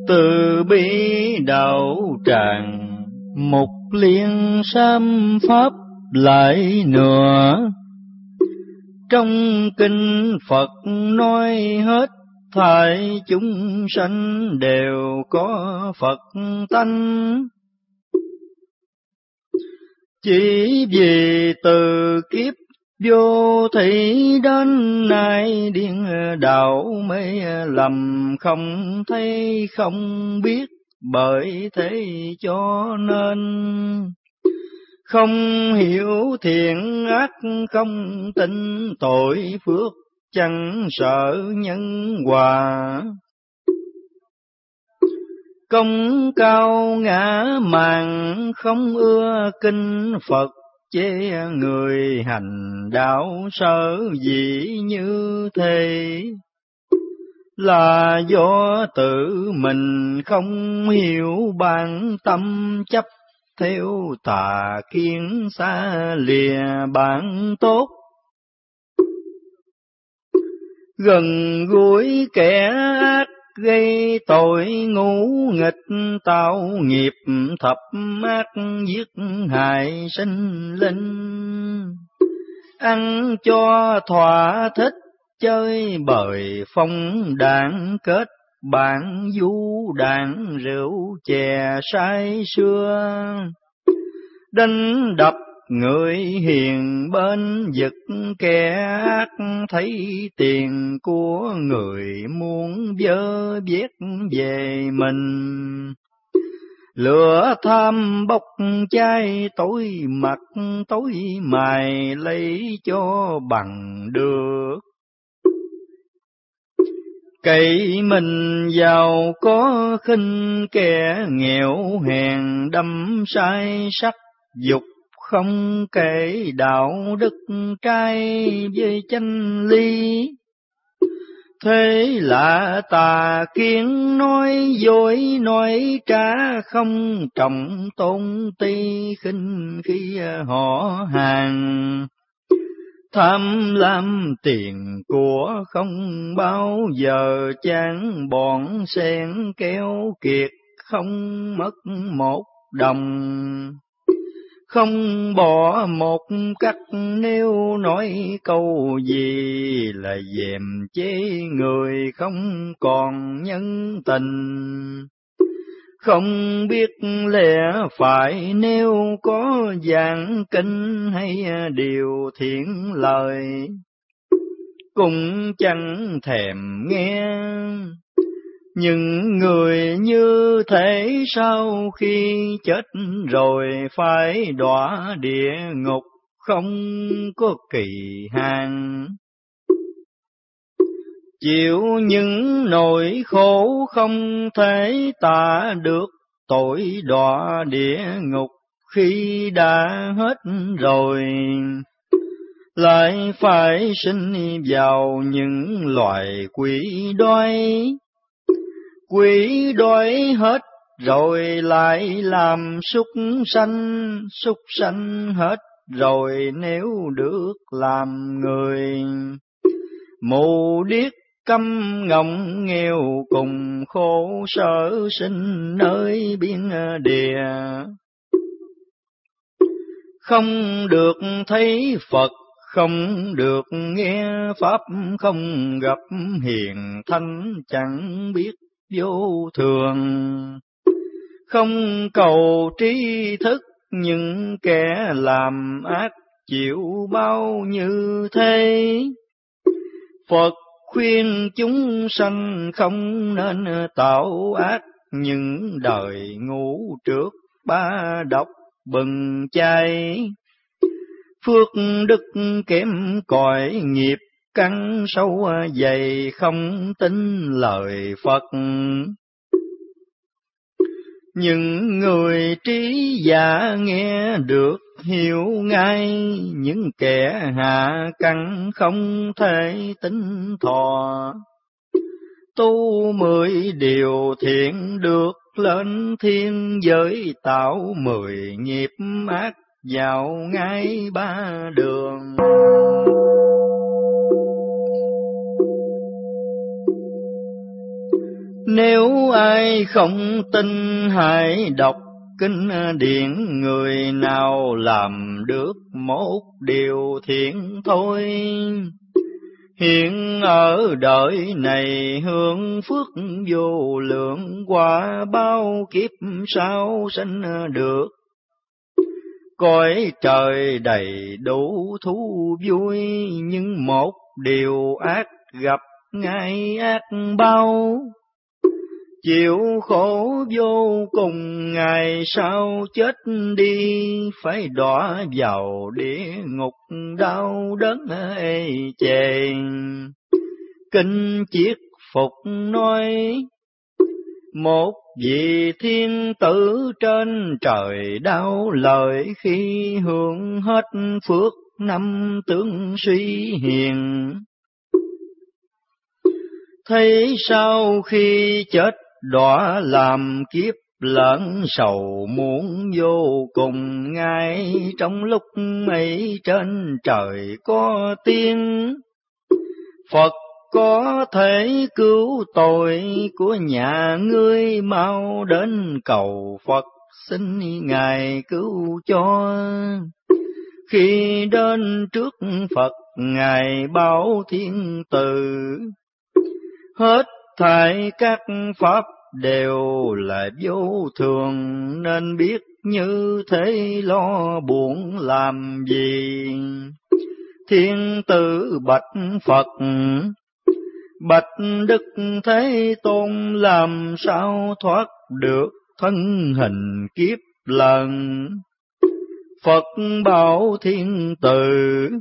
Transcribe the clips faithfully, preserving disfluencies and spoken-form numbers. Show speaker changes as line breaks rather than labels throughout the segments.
Từ bi đạo tràng, mục liên sám pháp lại nữa. Trong kinh Phật nói hết, thảy chúng sanh đều có Phật tánh. Chỉ vì từ kiếp vô thị đến nay, điên đạo mê lầm không thấy không biết, bởi thế cho nên không hiểu thiện ác, không tin tội phước, chẳng sợ nhân quả. Công cao ngã mạn, không ưa kinh Phật, chê người hành đạo sở dĩ như thế. Là do tự mình không hiểu bản tâm, chấp theo tà kiến xa lìa bản tốt. Gần gũi kẻ ác gây tội ngũ nghịch, tạo nghiệp thập ác giết hại sinh linh. Ăn cho thỏa thích, chơi bời phong đảng, kết bạn du đảng, rượu chè say sưa. Đánh đập người hiền bên vực kẻ ác, thấy tiền của người muốn vơ vét về mình. Lửa tham bốc cháy, tối mặt tối mài lấy cho bằng được. Cậy mình giàu có khinh kẻ nghèo hèn, đâm sai sắc dục không kể đạo đức, trai với chánh lý. Thế là tà kiến nói dối nói trá, không trọng tôn ti khinh khi họ hàng. Tham lam tiền của không bao giờ chán, bọn sen kéo kiệt không mất một đồng. Không bỏ một cách, nếu nói câu gì là dèm chế người không còn nhân tình. Không biết lẽ phải, nếu có giảng kinh hay điều thiện lời, cũng chẳng thèm nghe. Những người như thế sau khi chết rồi phải đọa địa ngục, không có kỳ hạn. Chịu những nỗi khổ không thể tả được, tội đọa địa ngục khi đã hết rồi. Lại phải sinh vào những loài quỷ đói. Quỷ đói hết rồi lại làm súc sanh, súc sanh hết rồi nếu được làm người. Mù điếc câm ngọng nghèo cùng khổ sở, sinh nơi biên địa. Không được thấy Phật, không được nghe Pháp, không gặp hiền thánh, chẳng biết vô thường. Không cầu trí thức, những kẻ làm ác chịu bao như thế. Phật khuyên chúng sanh không nên tạo ác, những đời ngũ trước ba độc bừng cháy. Phước đức kém cỏi, nghiệp căn sâu dày, không tin lời Phật. Những người trí giả nghe được hiểu ngay, những kẻ hạ căn không thể tính thọ. Tu mười điều thiện được lên thiên giới, tạo mười nghiệp ác vào ngay ba đường. Nếu ai không tin hãy đọc kinh điển, người nào làm được một điều thiện thôi. Hiện ở đời này hưởng phước vô lượng, qua bao kiếp sau sanh được. Cõi trời đầy đủ thú vui, nhưng một điều ác gặp ngay ác bao. Chịu khổ vô cùng, ngày sau chết đi, phải đọa vào địa ngục đau đớn ê chề. Kinh Chiết Phục nói, một vị thiên tử trên trời đau lời, khi hưởng hết phước năm tướng suy hiền. Thấy sau khi chết đọa làm kiếp lẫn sầu muộn vô cùng, ngay trong lúc ấy trên trời có tiếng Phật có thể cứu tội của nhà ngươi, mau đến cầu Phật xin Ngài cứu cho. Khi đến trước Phật Ngài bảo thiên từ, hết thảy các pháp đều là vô thường, nên biết như thế lo buồn làm gì. Thiên tử bạch Phật, bạch Đức Thế Tôn, làm sao thoát được thân hình kiếp lần. Phật bảo thiên tử,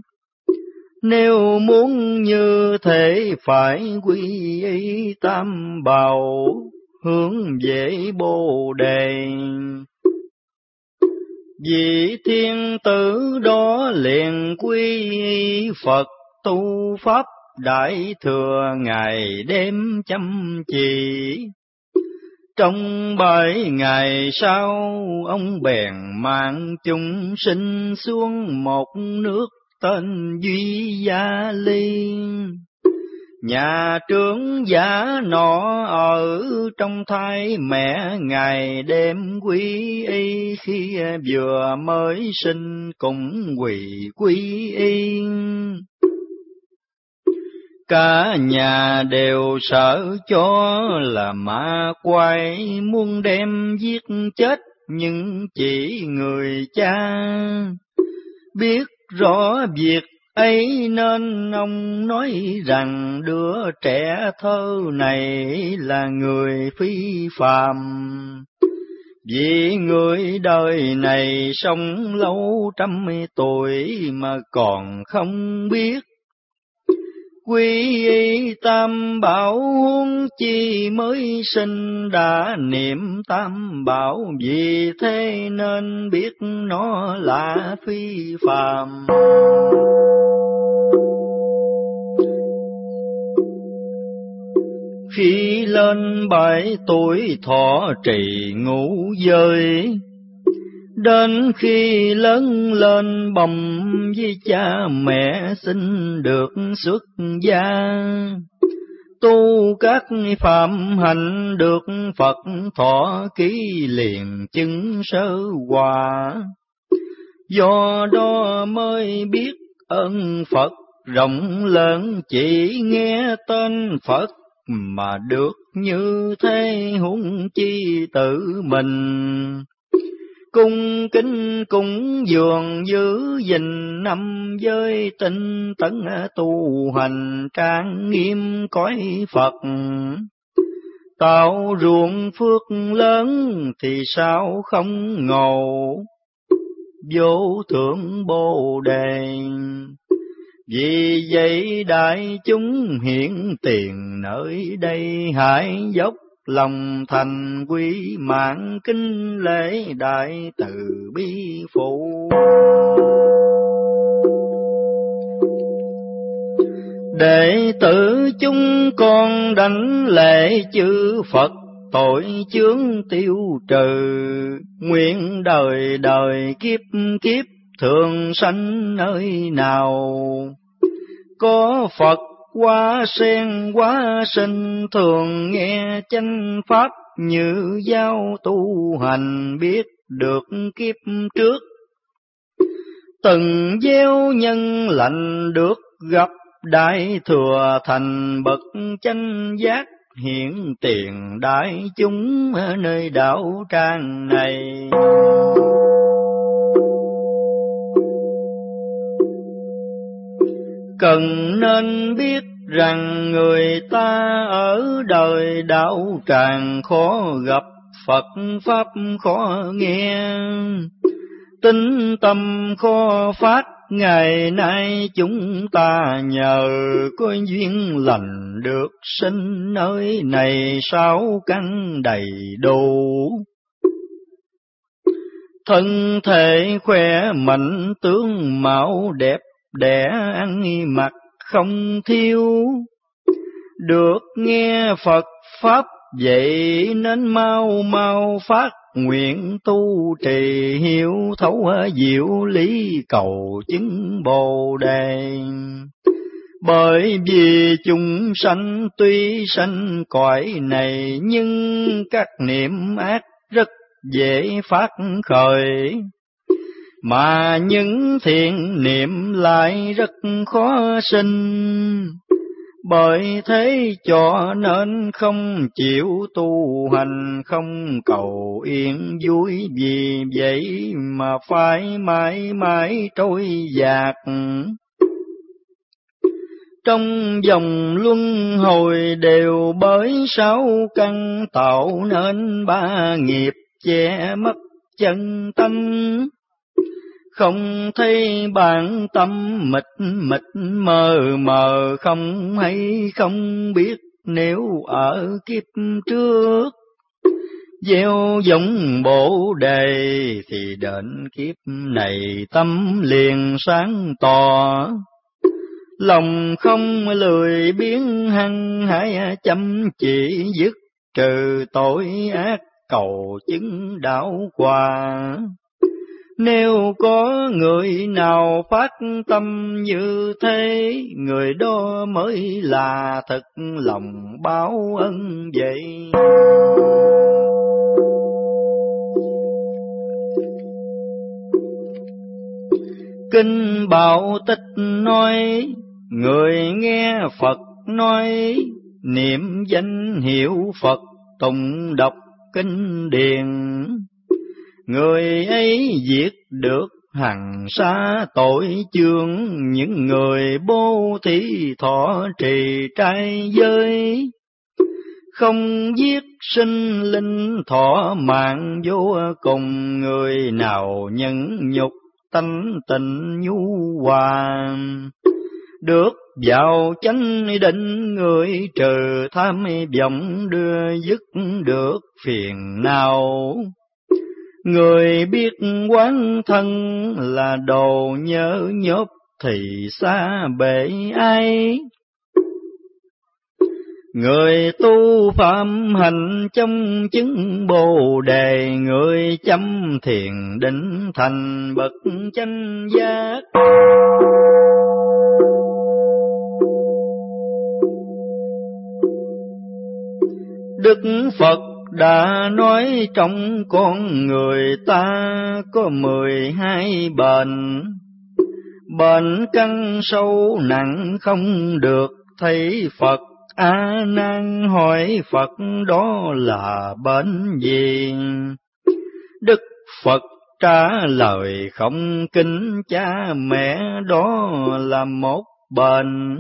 nếu muốn như thế phải quy y tam bảo, hướng về Bồ Đề. Vị thiên tử đó liền quy y Phật, tu pháp đại thừa ngày đêm chăm chỉ. Trong bảy ngày sau, ông bèn mang chúng sinh xuống một nước tên Duy Gia Ly. Nhà trưởng giả nọ ở trong thai mẹ, ngày đêm quy y, khi vừa mới sinh cũng quỳ quy y. Cả nhà đều sợ cho là ma quái, muốn đem giết chết, nhưng chỉ người cha biết rõ việc ấy, nên ông nói rằng đứa trẻ thơ này là người phi phàm. Vì người đời này sống lâu trăm tuổi mà còn không biết quy y tam bảo, huống chi mới sinh đã niệm tam bảo. Vì thế nên biết nó là phi phàm. Khi lên bảy tuổi thọ trì ngũ giới, đến khi lớn lên bồng với cha mẹ sinh được xuất gia. Tu các phạm hạnh được Phật thọ ký, liền chứng sơ quả. Do đó mới biết ơn Phật rộng lớn, chỉ nghe tên Phật mà được như thế, huống chi tự mình. Cung kính cúng dường giữ gìn năm giới, tinh tấn tu hành trang nghiêm cõi Phật. Tạo ruộng phước lớn thì sao không ngộ, vô thượng Bồ Đề. Vì vậy đại chúng hiện tiền nơi đây, hãy dốc lòng thành quý mạng kính lễ đại từ bi phụ. Đệ tử chúng con đảnh lễ chư Phật, tội chướng tiêu trừ. Nguyện đời đời kiếp kiếp thường sanh nơi nào, có Phật hoa sen hóa sinh, thường nghe chánh pháp như giao tu hành, biết được kiếp trước từng gieo nhân lành, được gặp đại thừa thành bậc chánh giác, hiện tiền đại chúng ở nơi đạo tràng này. Cần nên biết rằng người ta ở đời đạo tràng khó gặp, Phật pháp khó nghe, tín tâm khó phát. Ngày nay chúng ta nhờ có duyên lành, được sinh nơi này sáu căn đầy đủ, thân thể khỏe mạnh, tướng mạo đẹp đẽ, ăn mặc không thiếu. Được nghe Phật pháp vậy nên mau mau phát nguyện tu trì, hiểu thấu diệu lý, cầu chứng Bồ Đề. Bởi vì chúng sanh tuy sanh cõi này, nhưng các niệm ác rất dễ phát khởi, mà những thiện niệm lại rất khó sinh. Bởi thế cho nên không chịu tu hành, không cầu yên vui, vì vậy mà phải mãi mãi trôi dạt trong vòng luân hồi, đều bởi sáu căn tạo nên ba nghiệp, che mất chân tâm. Không thấy bản tâm, mịt mịt mờ mờ, không hay không biết nếu ở kiếp trước gieo giống Bồ Đề, thì đến kiếp này tâm liền sáng tỏ. Lòng không lười biếng, hăng hái chăm chỉ, dứt trừ tội ác, cầu chứng đạo quả. Nếu có người nào phát tâm như thế, người đó mới là thật lòng báo ân vậy. Kinh Bảo Tích nói, người nghe Phật nói, niệm danh hiệu Phật, tụng đọc kinh điển, người ấy diệt được hằng sa tội chướng. Những người bố thí thọ trì trai giới, không giết sinh linh thọ mạng vô cùng. Người nào nhẫn nhục tánh tình nhu hòa, được vào chánh định. Người trừ tham vọng, đưa dứt được phiền não. Người biết quán thân là đồ nhớ nhớp, thì xa bể ai. Người tu phạm hành trong chứng Bồ Đề, người chăm thiền định thành bậc chánh giác. Đức Phật đã nói trong con người ta có mười hai bệnh, bệnh căn sâu nặng không được thấy Phật. A Nan hỏi Phật đó là bệnh gì? Đức Phật trả lời không kính cha mẹ, đó là một bệnh.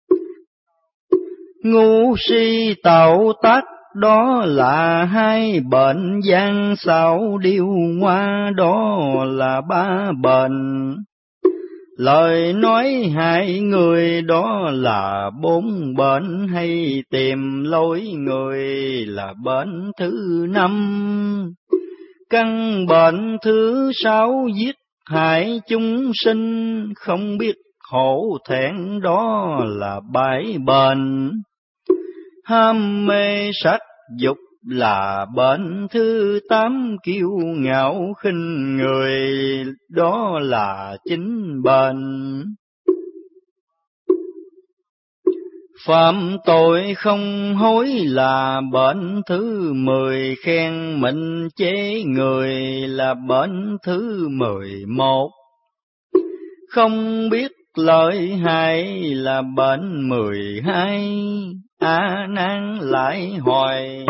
Ngu si tạo tác, đó là hai bệnh. Gian xảo điêu ngoa, đó là ba bệnh. Lời nói hại người, đó là bốn bệnh. Hay tìm lối người là bệnh thứ năm. Căn bệnh thứ sáu giết hại chúng sinh, không biết hổ thẹn, đó là bảy bệnh. Ham mê sắc dục là bệnh thứ tám. Kiêu ngạo khinh người, đó là chính bệnh. Phạm tội không hối là bệnh thứ mười, khen mình chế người là bệnh thứ mười một. Không biết lợi hại là bệnh mười hai, A Nan lại hỏi.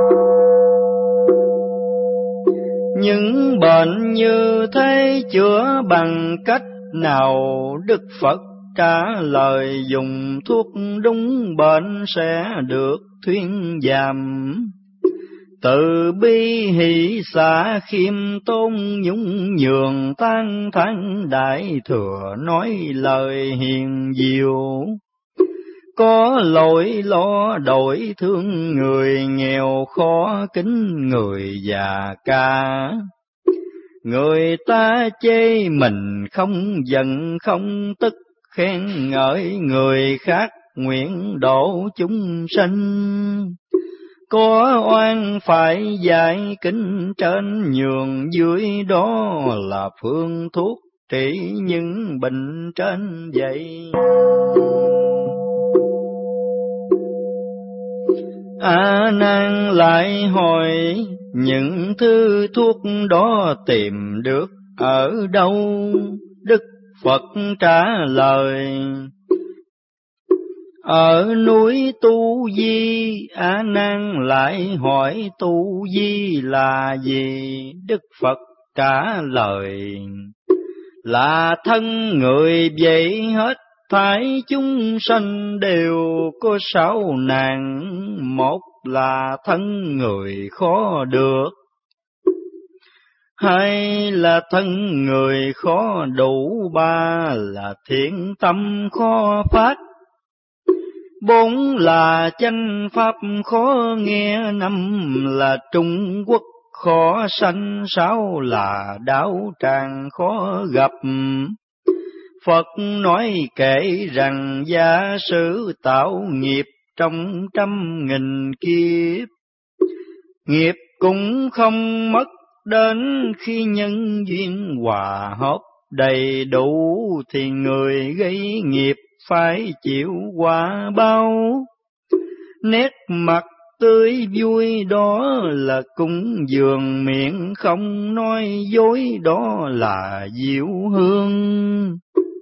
Những bệnh như thế chữa bằng cách nào? Đức Phật trả lời dùng thuốc đúng bệnh sẽ được thuyên giảm. Từ bi hỷ xả khiêm tôn nhún nhường tán thán đại thừa nói lời hiền diệu. Có lỗi lo đổi thương người nghèo khó kính người già cả. Người ta chê mình không giận không tức, khen ngợi người khác nguyện độ chúng sanh. Có oan phải giải kính trên nhường dưới, đó là phương thuốc trị những bệnh trên vậy. A Nan lại hỏi những thứ thuốc đó tìm được ở đâu? Đức Phật trả lời ở núi Tu Di. A Nan lại hỏi Tu Di là gì? Đức Phật trả lời là thân người vậy hết thảy chúng sanh đều có sáu nạn. Một là thân người khó được, hai là thân người khó đủ, ba là thiện tâm khó phát, bốn là chánh pháp khó nghe, năm là Trung Quốc khó sanh, sáu là đạo tràng khó gặp. Phật nói kể rằng giả sử tạo nghiệp trong trăm nghìn kiếp, nghiệp cũng không mất đến khi nhân duyên hòa hợp đầy đủ, thì người gây nghiệp phải chịu quả báo. Nét mặt tươi vui đó là cúng dường, miệng không nói dối đó là diệu hương.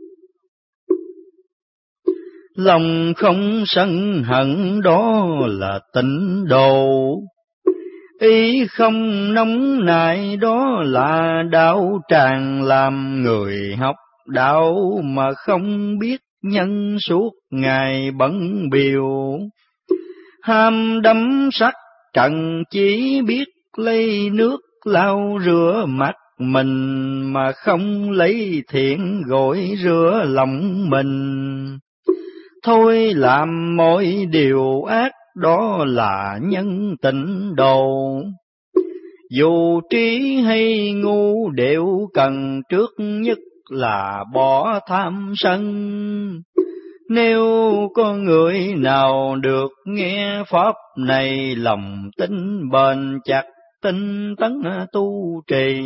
Lòng không sân hận đó là tịnh độ, ý không nóng nảy đó là đạo tràng. Làm người học đạo mà không biết nhân, suốt ngày bận biểu ham đắm sắc trần, chỉ biết lấy nước lau rửa mặt mình, mà không lấy thiện gội rửa lòng mình. Thôi làm mọi điều ác đó là nhân tịnh độ. Dù trí hay ngu đều cần trước nhất là bỏ tham sân. Nếu có người nào được nghe pháp này, lòng tin bền chặt tinh tấn tu trì,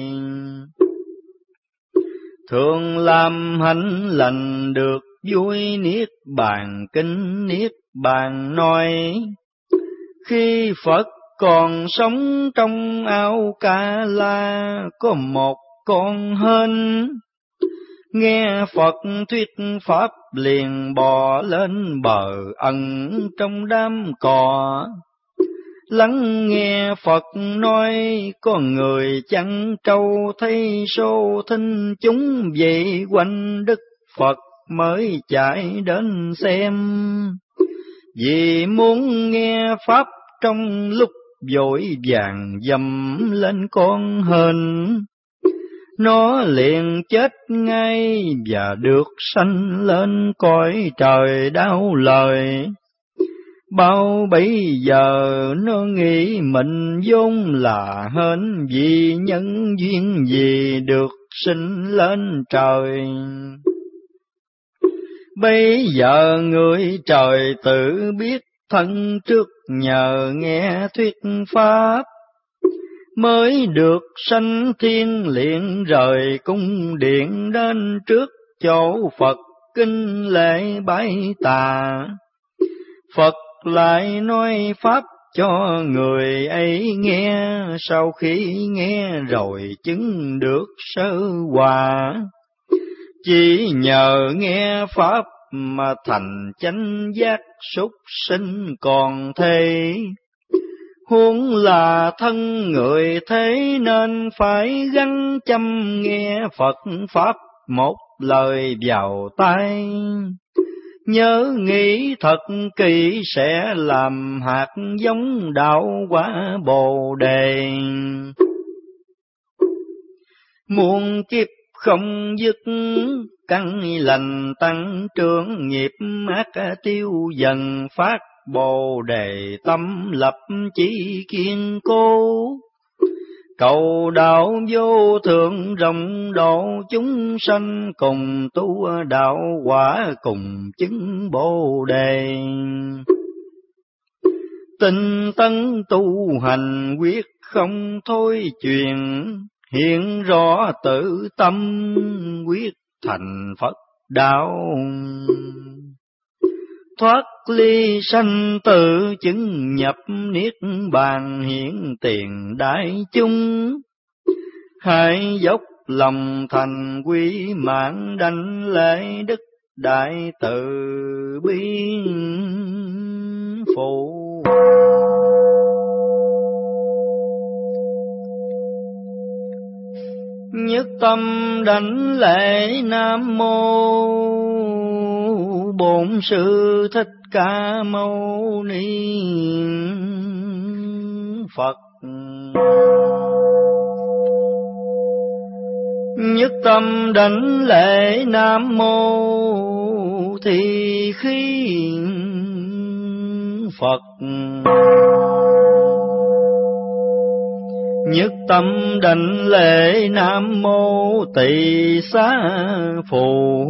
thường làm hạnh lành được vui. Niết bàn kinh niết bàn nói, khi Phật còn sống trong ao Ca La, có một con hên nghe Phật thuyết pháp liền bò lên bờ ẩn trong đám cỏ. Lắng nghe Phật nói, có người chăn trâu thấy xô thinh chúng vậy quanh Đức Phật mới chạy đến xem. Vì muốn nghe pháp trong lúc vội vàng dầm lên con hên, nó liền chết ngay và được sanh lên cõi trời đau lời. Bao bấy giờ nó nghĩ mình vốn là hên, vì nhân duyên gì được sinh lên trời. Bây giờ người trời tự biết thân trước nhờ nghe thuyết pháp, mới được sanh thiên liền rời cung điện đến trước chỗ Phật kinh lễ bái tà. Phật lại nói pháp cho người ấy nghe, sau khi nghe rồi chứng được sơ quả. Chỉ nhờ nghe pháp mà thành chánh giác, súc sinh còn thế. Huống là thân người thế nên phải gắn chăm nghe Phật pháp một lời vào tai. Nhớ nghĩ thật kỹ sẽ làm hạt giống đạo quả Bồ Đề. Muôn kiếp không dứt, căn lành tăng trưởng, nghiệp ác tiêu dần, phát Bồ Đề tâm lập chí kiên cố. Cầu đạo vô thượng rộng độ chúng sanh, cùng tu đạo quả cùng chứng Bồ Đề. Tinh tấn tu hành quyết không thôi truyền, hiện rõ tự tâm quyết thành Phật đạo. Thoát ly sanh tử chứng nhập niết bàn, hiện tiền đại chúng. Hãy dốc lòng thành quý mạng, đảnh lễ đức đại từ bi phụ. Nhất tâm đảnh lễ Nam Mô Bổn Sư Thích Ca Mâu Ni Phật. Nhất tâm đảnh lễ Nam Mô Thì Khí Phật. Nhất tâm đảnh lễ Nam Mô Tỳ Xá Phù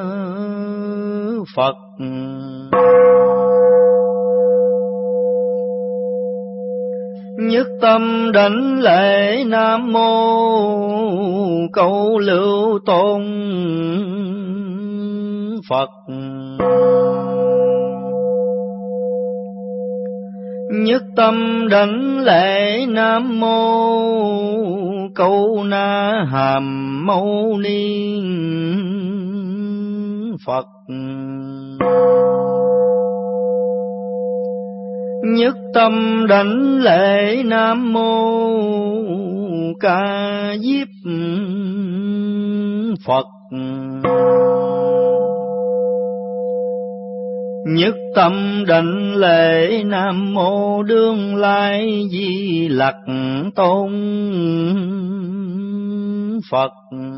Phật. Nhất tâm đảnh lễ Nam Mô Câu Lưu Tôn Phật. Nhất tâm đảnh lễ Nam Mô Câu Na Hàm Mâu Ni Phật. Nhất tâm đảnh lễ Nam Mô Ca Diếp Phật. Nhất tâm đảnh lễ Nam Mô Đương Lai Di Lặc Tôn Phật.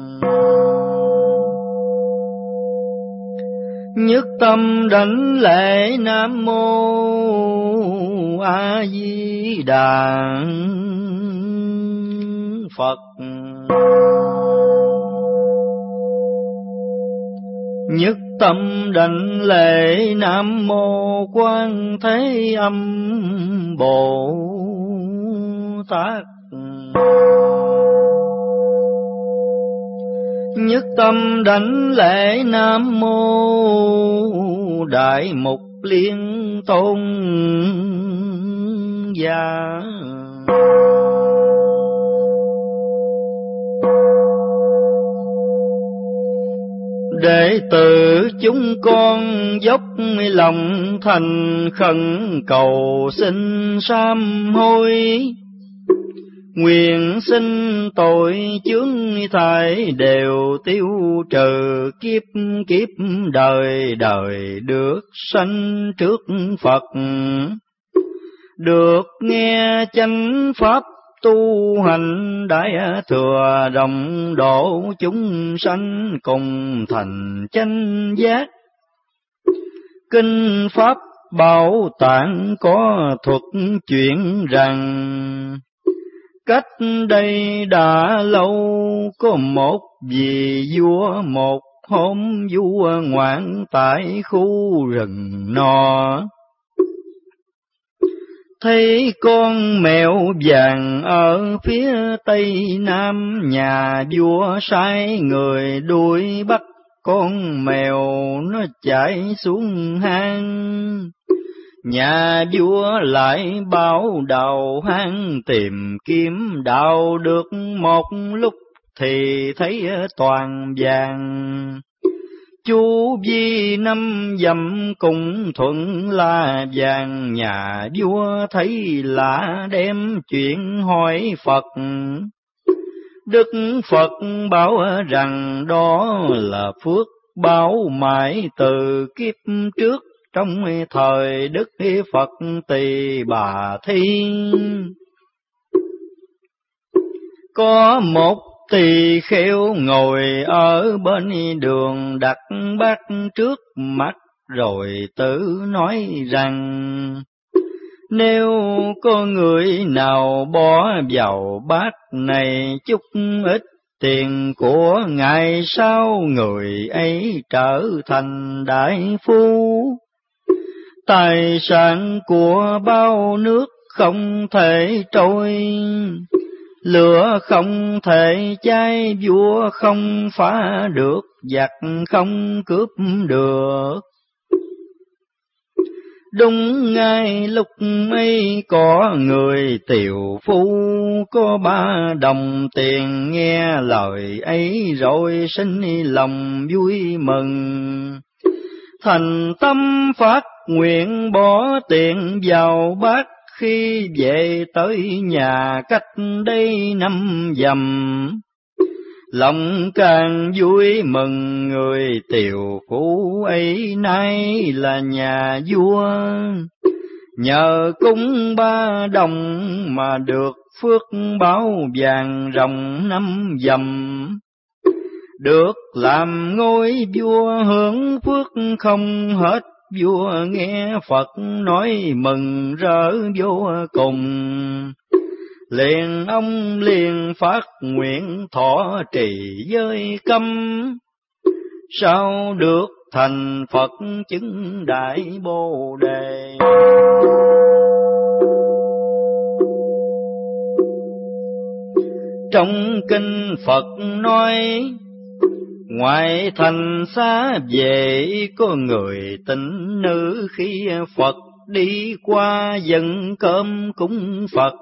Nhất tâm đảnh lễ Nam Mô A Di Đà Phật. Nhất tâm đảnh lễ Nam Mô Quan Thế Âm Bồ Tát. Nhất tâm đảnh lễ Nam Mô Đại Mục Liên Tôn Giả. Đệ tử chúng con dốc lòng thành khẩn cầu xin sám hối, nguyện xin tội chướng thải đều tiêu trừ, kiếp kiếp đời đời được sanh trước Phật, được nghe chánh pháp tu hành đại thừa, đồng độ chúng sanh cùng thành chánh giác. Kinh pháp Bảo Tạng có thuật chuyện rằng, cách đây đã lâu có một vị vua, một hôm vua ngoạn tại khu rừng nọ, thấy con mèo vàng ở phía tây nam nhà vua, sai người đuổi bắt con mèo nó chạy xuống hang. Nhà vua lại bảo đào hang tìm kiếm, đào được một lúc thì thấy toàn vàng. Chu vi năm dặm cùng thuận là vàng, nhà vua thấy lạ đem chuyện hỏi Phật. Đức Phật bảo rằng đó là phước báo mãi từ kiếp trước, trong thời Đức Phật Tỳ Bà Thi. Có một tỳ kheo ngồi ở bên đường, đặt bát trước mắt rồi tự nói rằng: nếu có người nào bỏ vào bát này chút ít tiền của, ngày sau người ấy trở thành đại phú. Tài sản của bao nước không thể trôi, lửa không thể cháy, vua không phá được, giặc không cướp được. Đúng ngay lúc ấy có người tiều phu, có ba đồng tiền, nghe lời ấy rồi sinh lòng vui mừng. Thành tâm phát nguyện bỏ tiền vào bát, khi về tới nhà cách đây năm dặm. Lòng càng vui mừng, người tiều phú ấy nay là nhà vua. Nhờ cúng ba đồng mà được phước báo vàng ròng năm dặm. Được làm ngôi vua hưởng phước không hết, vua nghe Phật nói mừng rỡ vô cùng. Liền ông liền phát nguyện thọ trì giới cấm, sao được thành Phật chứng đại Bồ Đề. Trong kinh Phật nói, ngoài thành xa về có người tịnh nữ, khi Phật đi qua dâng cơm cúng Phật,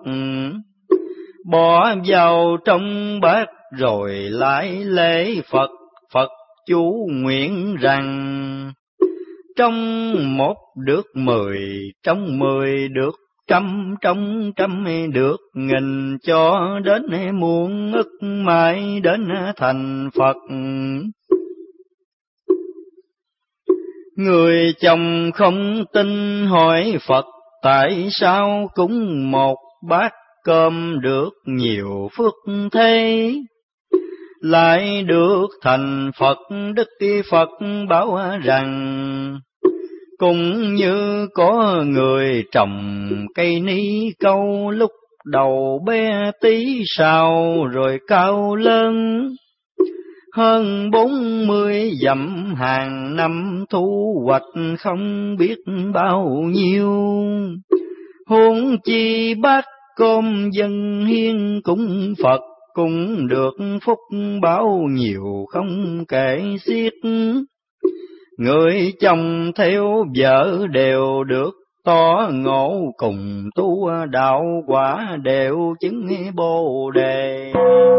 bỏ vào trong bát rồi lại lễ Phật. Phật chú nguyện rằng trong một được mười, trong mười được trăm, trong trăm được nghìn, cho đến muôn ức mãi đến thành Phật. Người chồng không tin hỏi Phật, tại sao cúng một bát cơm được nhiều phước thế, lại được thành Phật? Đức Phật bảo rằng, cũng như có người trồng cây ni câu, lúc đầu bé tí sao rồi cao lớn, hơn bốn mươi dặm hàng năm thu hoạch không biết bao nhiêu. Huống chi bát cơm dân hiến cúng Phật, cũng được phúc báo nhiều không kể xiết. Người chồng theo vợ đều được tỏ ngộ, cùng tu đạo quả đều chứng Bồ Đề.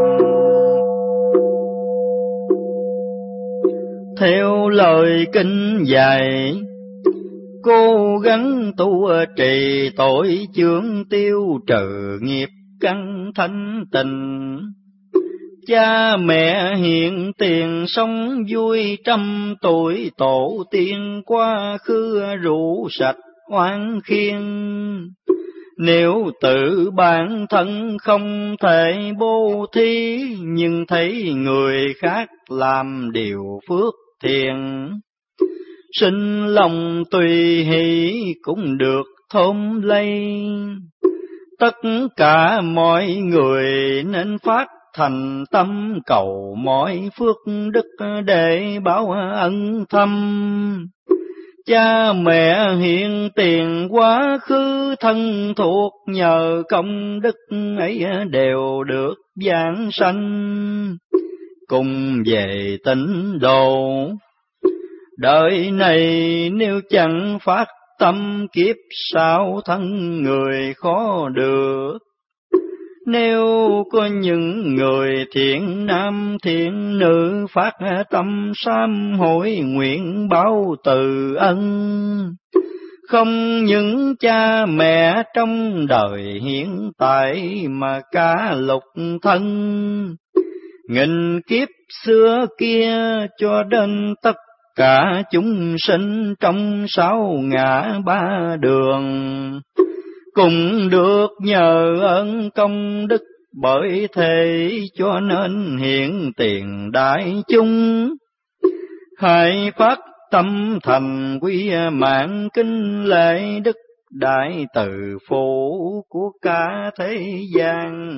Theo lời kinh dạy, cố gắng tu trì tội chướng, tiêu trừ nghiệp căn thanh tịnh. Cha mẹ hiện tiền sống vui trăm tuổi, tổ tiên quá khứ rủ sạch oan khiên. Nếu tự bản thân không thể bố thí, nhưng thấy người khác làm điều phước thiện, sinh lòng tùy hỷ cũng được thơm lây. Tất cả mọi người nên phát thành tâm, cầu mọi phước đức để báo ân thâm. Cha mẹ hiện tiền quá khứ thân thuộc, nhờ công đức ấy đều được vãng sanh, cùng về tịnh độ. Đời này nếu chẳng phát tâm kiếp sau thân người khó được. Nếu có những người thiện nam thiện nữ phát tâm sám hối nguyện báo từ ân, không những cha mẹ trong đời hiện tại mà cả lục thân, nghìn kiếp xưa kia cho đến tất cả chúng sinh trong sáu ngã ba đường, cũng được nhờ ơn công đức, bởi thế cho nên hiện tiền đại chúng. Hãy phát tâm thành quy mạng kính lễ đức đại từ phụ của cả thế gian.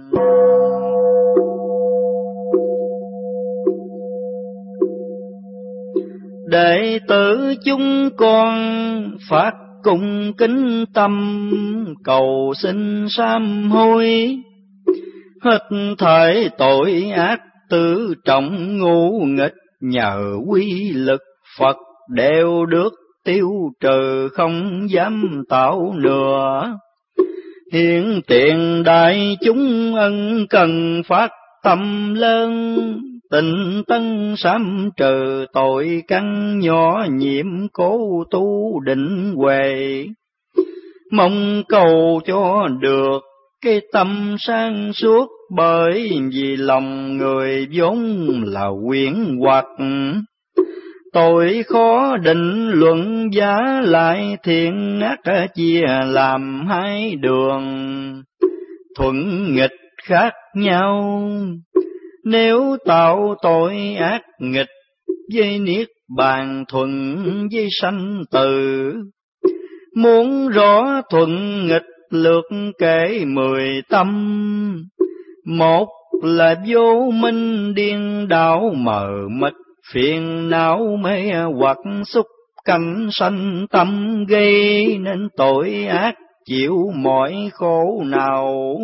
Đệ tử chúng con phát cùng kính tâm cầu xin sám hối, hết thảy tội ác tứ trọng ngũ nghịch, nhờ quy lực Phật đều được tiêu trừ, không dám tạo nữa. Hiện tiền đại chúng ân cần phát tâm lớn, tịnh tân sám trừ tội căn nhỏ nhiệm, cố tu định huệ, mong cầu cho được cái tâm sáng suốt, bởi vì lòng người vốn là quyển hoặc. Tội khó định luận giá, lại thiện ác chia làm hai đường, thuận nghịch khác nhau. Nếu tạo tội ác nghịch với niết bàn, thuận với sanh tử, muốn rõ thuận nghịch lược kể mười tâm. Một là vô minh điên đảo mờ mịt, phiền não mê hoặc xúc cảnh sanh tâm, gây nên tội ác chịu mọi khổ nào.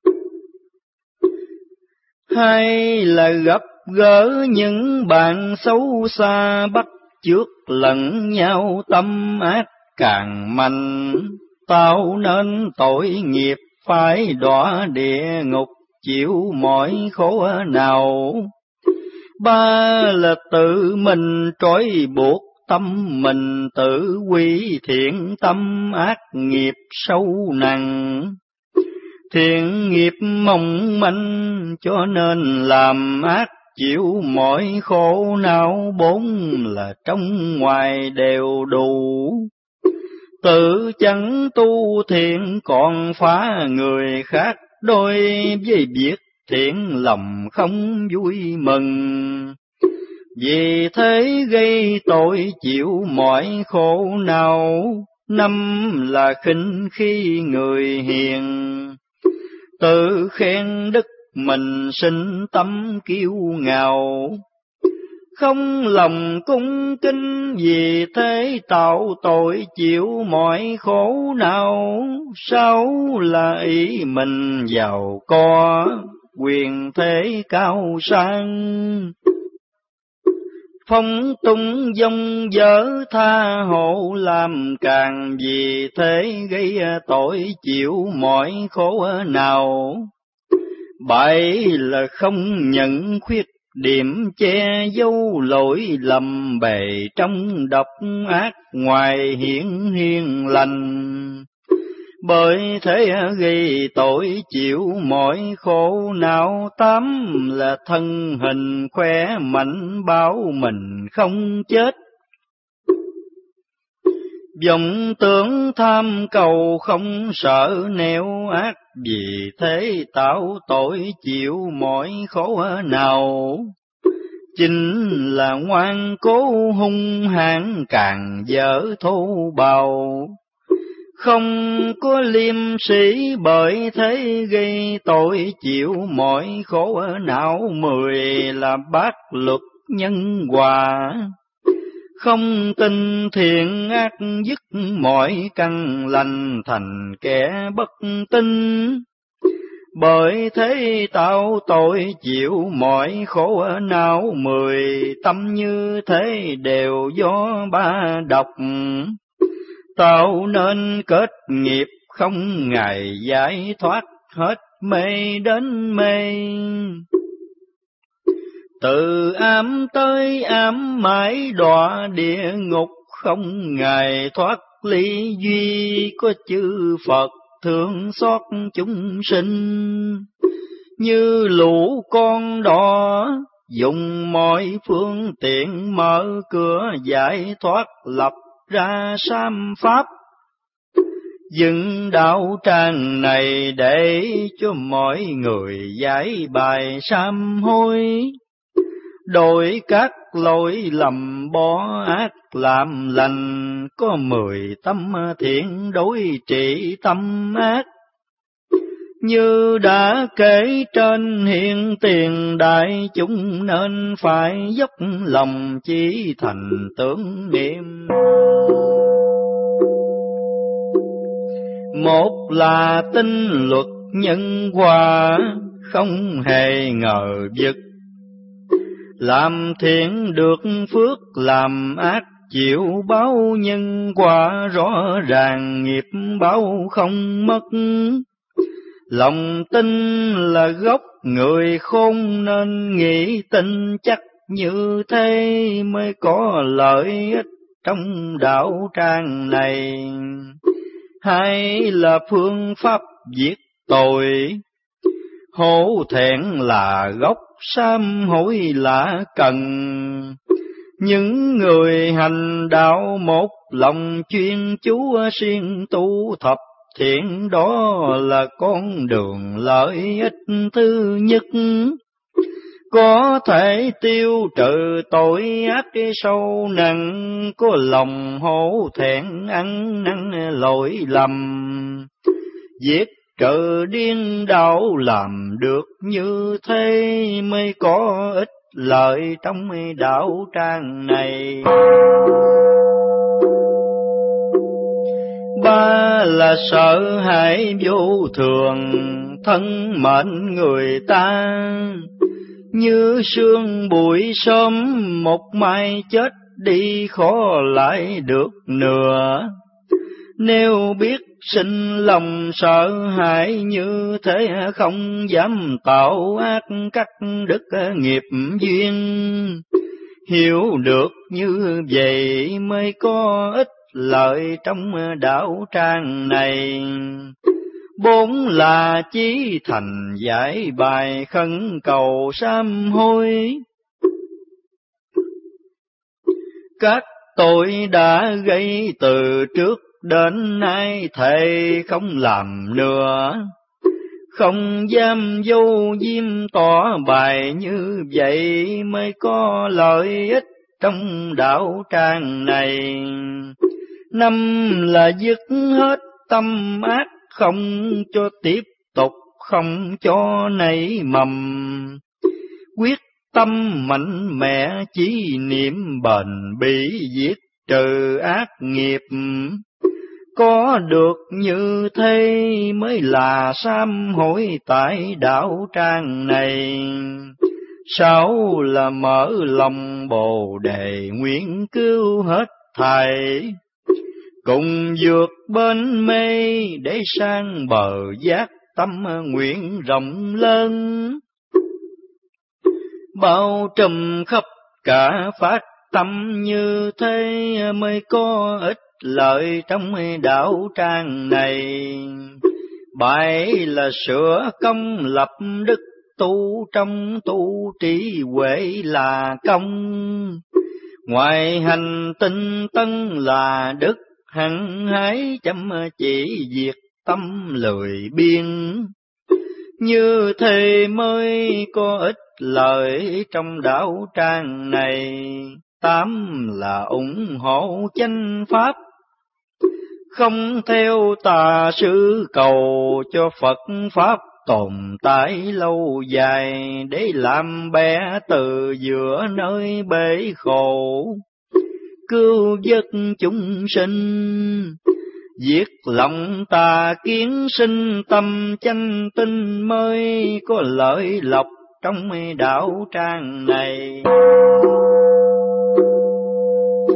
Hay là gặp gỡ những bạn xấu xa, bắt chước lẫn nhau tâm ác càng mạnh, tạo nên tội nghiệp phải đọa địa ngục, chịu mọi khổ nào. Ba là tự mình trói buộc tâm mình, tự quy thiện tâm ác nghiệp sâu nặng. Thiện nghiệp mong manh cho nên làm ác, chịu mọi khổ não. Bốn là trong ngoài đều đủ, tự chẳng tu thiện còn phá người khác, đôi với việc thiện lòng không vui mừng. Vì thế gây tội chịu mọi khổ nào. Năm là khinh khi người hiền, tự khen đức mình sinh tâm kiêu ngạo, không lòng cung kính. Vì thế tạo tội chịu mọi khổ nào. Sáu là ý mình giàu có, quyền thế cao sang, phong tung dông dở tha hộ làm càng. Vì thế gây tội chịu mọi khổ nào. Bảy là không nhận khuyết điểm, che giấu lỗi lầm, bề trong độc ác, ngoài hiển hiền lành. Bởi thế gây tội chịu mọi khổ nào. Tám là thân hình khỏe mạnh, bảo mình không chết, vọng tưởng tham cầu không sợ nẻo ác. Vì thế tạo tội chịu mọi khổ nào. Chính là ngoan cố hung hãn, càng dở thô bạo, không có liêm sĩ. Bởi thế gây tội chịu mọi khổ não. Mười là bác luật nhân hòa, không tin thiện ác, dứt mọi căn lành, thành kẻ bất tín. Bởi thế tạo tội chịu mọi khổ não. Mười tâm như thế đều do ba độc, tạo nên kết nghiệp không ngày giải thoát, hết mê đến mê. Từ ám tới ám mãi đọa địa ngục, không ngày thoát ly duy có chư Phật thương xót chúng sinh. Như lũ con đỏ dùng mọi phương tiện mở cửa giải thoát, lập ra sám pháp. Dựng đạo tràng này để cho mọi người giải bài sám hối, đổi các lỗi lầm bỏ ác làm lành, có mười tâm thiện đối trị tâm ác. Như đã kể trên hiện tiền, đại chúng nên phải dốc lòng chí thành tưởng niệm. Một là tin luật nhân quả, không hề ngờ vực. Làm thiện được phước, làm ác chịu báo nhân quả, rõ ràng nghiệp báo không mất. Lòng tin là gốc, người khôn nên nghĩ tin chắc, như thế mới có lợi ích trong đạo tràng này. Hai là phương pháp diệt tội, hổ thẹn là gốc, sám hối là cần. Những người hành đạo một lòng chuyên chú, siêng tu thập thiện, đó là con đường lợi ích thứ nhất. Có thể tiêu trừ tội ác sâu nặng, có lòng hổ thẹn ăn năn lỗi lầm. Giết trừ điên đảo, làm được như thế mới có ích lợi trong đạo tràng này. Ba là sợ hãi vô thường, thân mệnh người ta. Như sương bụi sớm, một mai chết đi khó lại được nữa. Nếu biết sinh lòng sợ hãi như thế, không dám tạo ác cắt đứt nghiệp duyên. Hiểu được như vậy mới có ích lợi trong đạo tràng này. Bốn là chí thành giải bài, khấn cầu sám hối. Các tội đã gây từ trước đến nay, thề không làm nữa. Không dám vô diêm tỏ bài, như vậy mới có lợi ích trong đạo tràng này. Năm là dứt hết tâm ác, không cho tiếp tục, không cho nảy mầm. Quyết tâm mạnh mẽ, chí niệm bền bỉ, diệt trừ ác nghiệp. Có được như thế mới là sám hối tại đạo tràng này. Sáu là mở lòng bồ đề, nguyện cứu hết thảy. Cùng vượt bên mê để sang bờ giác, tâm nguyện rộng lớn. Bao trùm khắp cả phát tâm, như thế mới có ích lợi trong đạo tràng này. Bảy là sửa công lập đức, tu trong tu trí huệ là công. Ngoài hành tinh tân là đức, hăng hái chăm chỉ diệt tâm lười biếng. Như thế mới có ích lợi trong đạo tràng này. Tám là ủng hộ chánh pháp, không theo tà sư, cầu cho Phật pháp tồn tại lâu dài, để làm bè từ giữa nơi bể khổ, cứu vớt chúng sinh. Diệt lòng tà kiến, sinh tâm chánh tinh, mới có lợi lộc trong đạo tràng này.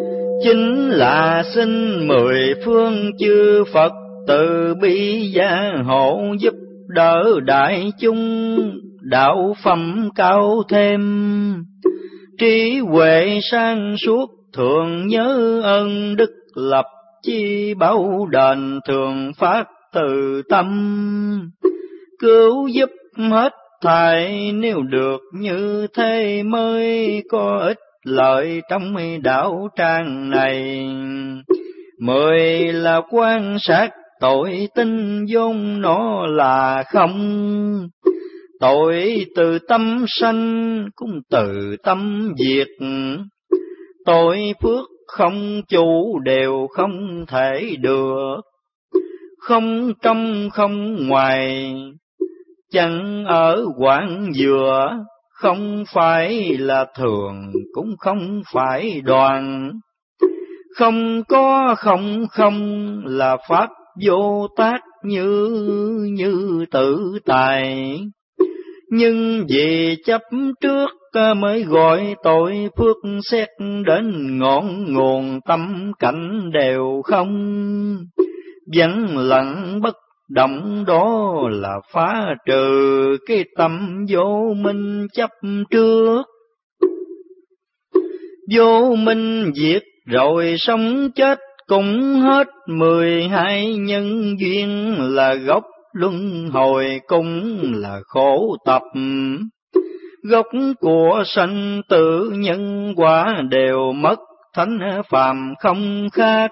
chính là xin mười phương chư Phật từ bi gia hộ, giúp đỡ đại chúng đạo phẩm cao thêm, trí huệ sáng suốt thường nhớ ơn đức lập, chi báo đền thường phát từ tâm, cứu giúp hết thảy. Nếu được như thế mới có ích lợi trong đạo tràng này. Mười là quan sát tội tinh vốn nó là không, tội từ tâm sanh cũng từ tâm diệt, tội phước không chủ đều không thể được, không trong không ngoài, chẳng ở quảng dừa, không phải là thường cũng không phải đoàn, không có không không là pháp vô tác như như tự tài. Nhưng vì chấp trước mới gọi tội phước, xét đến ngọn nguồn tâm cảnh đều không, vẫn lặng bất động, đó là phá trừ cái tâm vô minh chấp trước. Vô minh diệt rồi sống chết cũng hết, mười hai nhân duyên là gốc luân hồi, cũng là khổ tập. Gốc của sanh tử nhân quả đều mất, thánh phàm không khác.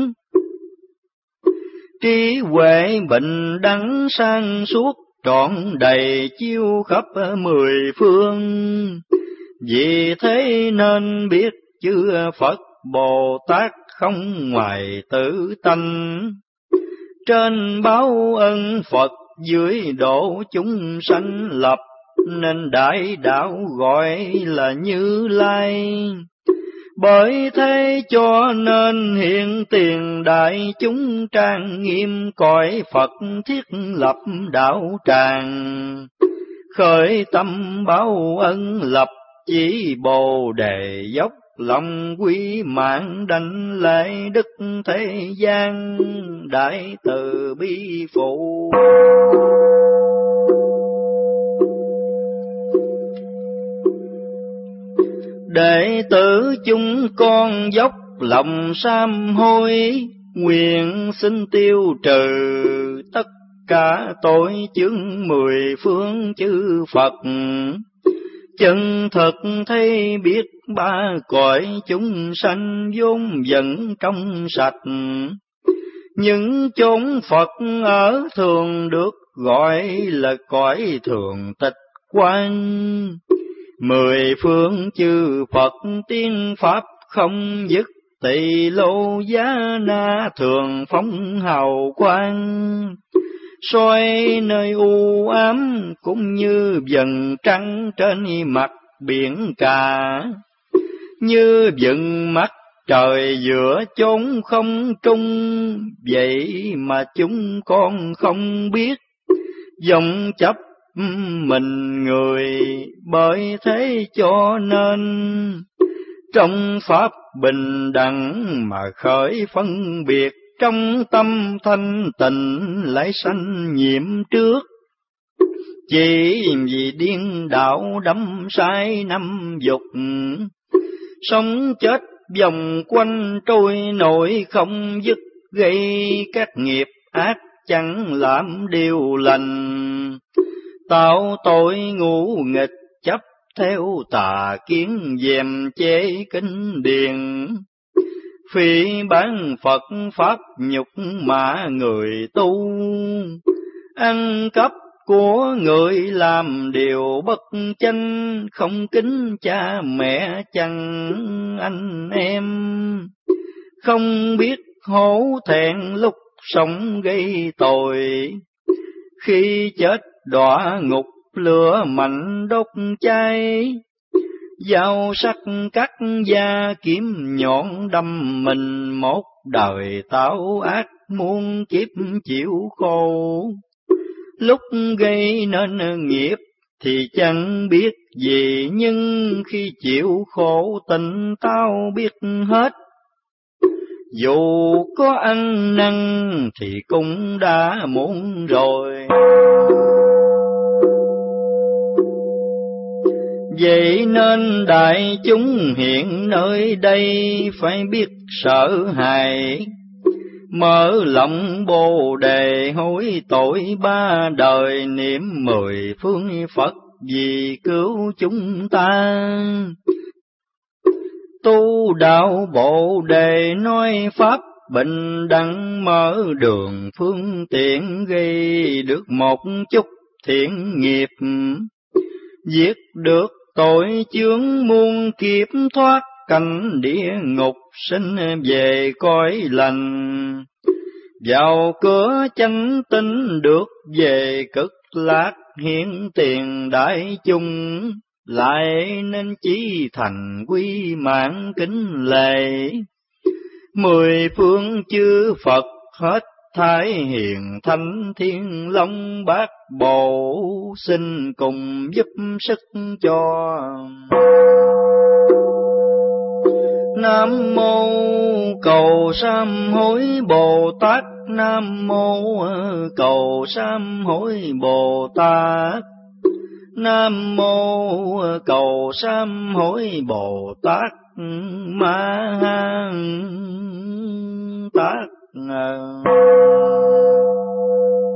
Trí huệ bình đẳng sang suốt, trọn đầy chiếu khắp mười phương. Vì thế nên biết chư Phật Bồ Tát không ngoài tự tánh, trên báo ân Phật dưới độ chúng sanh lập, nên đại đạo gọi là Như Lai. Bởi thế cho nên hiện tiền đại chúng trang nghiêm, cõi Phật thiết lập đạo tràng, khởi tâm báo ân lập, chỉ Bồ Đề dốc lòng quý mạng, đảnh lễ đức thế gian đại từ bi phụ. Đệ tử chúng con dốc lòng sám hối, nguyện xin tiêu trừ tất cả tội chướng mười phương chư Phật. Chân thật thấy biết ba cõi chúng sanh vốn vẫn trong sạch, những chốn Phật ở thường được gọi là cõi thường tịch quan. Mười phương chư Phật tiên pháp không dứt, tỳ lô giá na thường phóng hào quang, soi nơi u ám cũng như vầng trăng trên mặt biển cả, như vầng mắt trời giữa chốn không trung. Vậy mà chúng con không biết vọng chấp mình người, bởi thế cho nên trong pháp bình đẳng mà khởi phân biệt, trong tâm thanh tịnh lại sanh nhiễm trước. Chỉ vì điên đảo đắm sai năm dục, sống chết vòng quanh trôi nổi không dứt, gây các nghiệp ác chẳng làm điều lành, tạo tội ngũ nghịch chấp theo tà kiến, dèm chế kinh điển. Phỉ bán Phật pháp nhục mạ người tu, ăn cắp của người làm điều bất chánh, không kính cha mẹ chẳng anh em, không biết hổ thẹn lúc sống gây tội. Khi chết đọa ngục lửa mạnh đốt cháy, dao sắc cắt da kiếm nhọn đâm mình, một đời tạo ác muôn kiếp chịu khổ. Lúc gây nên nghiệp thì chẳng biết gì, nhưng khi chịu khổ tỉnh táo biết hết. dù có ăn năn thì cũng đã muộn rồi. Vậy nên đại chúng hiện nơi đây phải biết sợ hãi, mở lòng Bồ đề hối tội ba đời, niệm mười phương Phật vì cứu chúng ta. Tu đạo Bồ đề nói pháp bình đẳng, mở đường phương tiện gây được một chút thiện nghiệp, giết được tội chướng muôn kiếp, thoát cảnh địa ngục sinh về cõi lành, vào cửa chánh tín được về cực lạc, hiển tiền đại chúng lại nên chí thành quy mạng kính lệ. Mười phương chư Phật hết Thái hiền thánh thiên long bát bộ, xin cùng giúp sức cho. Nam mô cầu sám hối Bồ Tát, Nam mô cầu sám hối Bồ Tát, Nam mô cầu sám hối Bồ Tát Ma Ha Tát.